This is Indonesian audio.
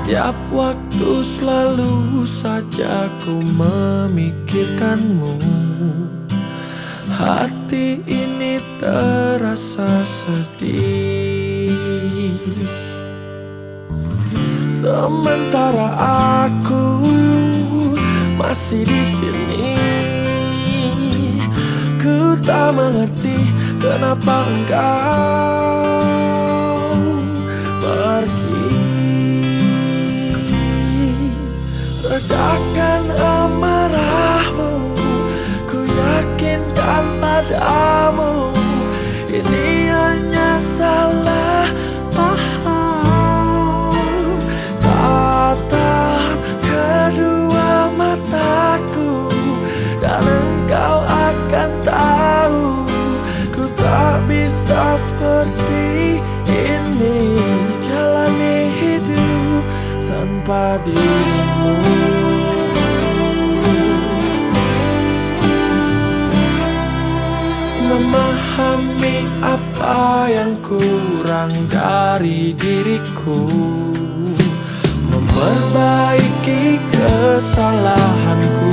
Tiap waktu selalu saja ku memikirkanmu. Hati ini terasa sedih, sementara aku masih di sini. Ku tak mengerti kenapa engkau pergi. Redakan amarahmu, ku yakinkan padamu ini hanya salah paham. Tatap kedua mataku dan engkau akan tahu ku tak bisa seperti ini jalani hidup tanpa dirimu. Memahami apa yang kurang dari diriku, memperbaiki kesalahanku.